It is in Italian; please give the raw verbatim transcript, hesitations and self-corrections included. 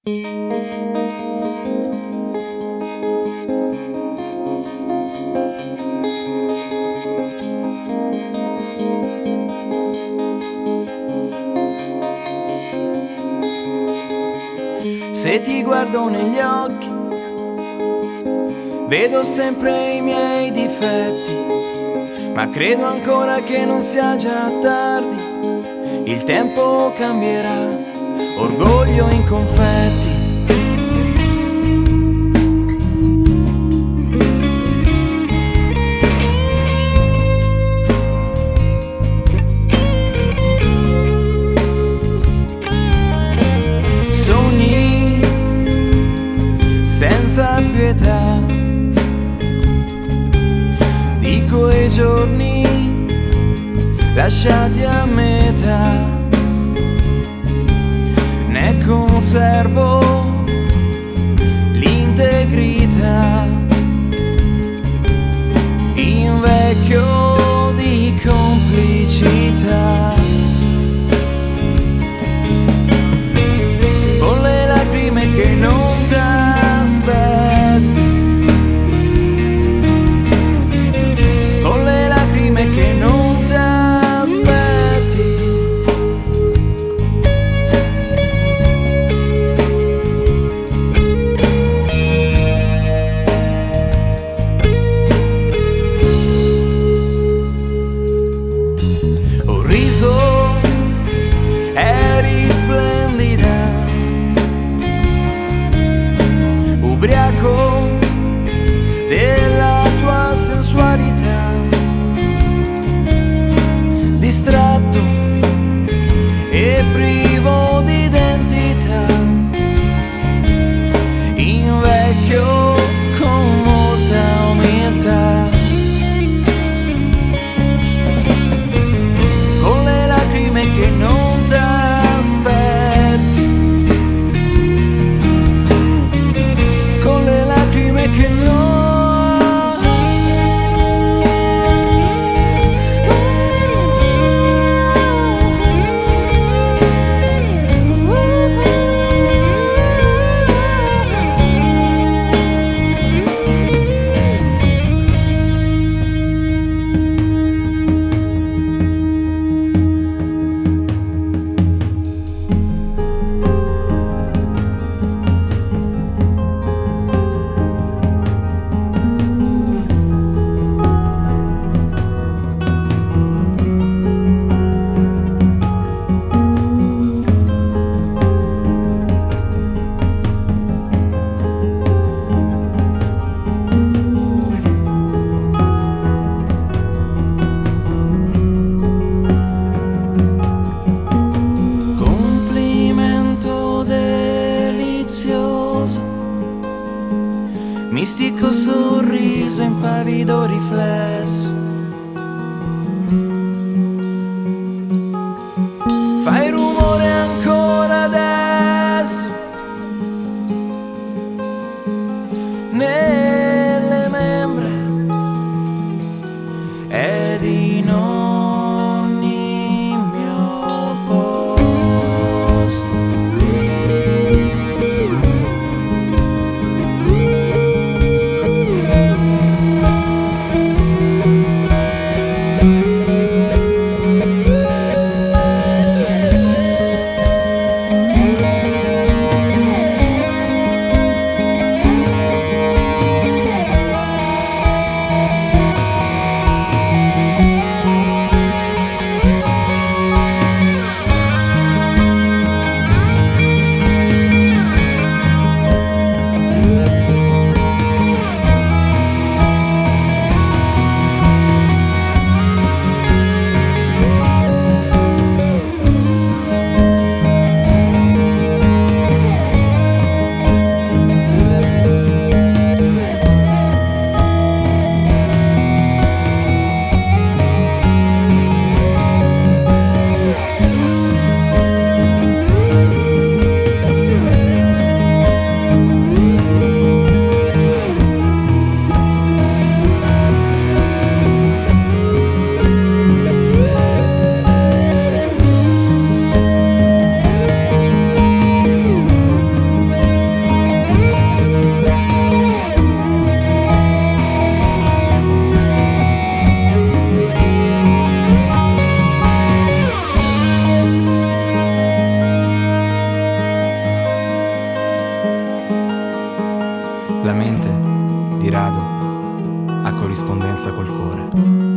Se ti guardo negli occhi, vedo sempre i miei difetti, ma credo ancora che non sia già tardi. Il tempo cambierà, orgoglio in confetti. Sogni senza pietà, dico i giorni lasciati a metà, ne conservo l'integrità, invecchio di complicità, con le lacrime che non t'aspetti, con le lacrime che non t'aspetti. Ho riso, eri splendida, ubriaco della tua sensualità, distratto e privo di identità, invecchio con molta umiltà, con le lacrime che non t'aspetti, con le lacrime che non mistico sorriso, impavido riflesso. Fai rumore ancora adesso nelle membra ed in ogni mio posto. di rado a corrispondenza col cuore.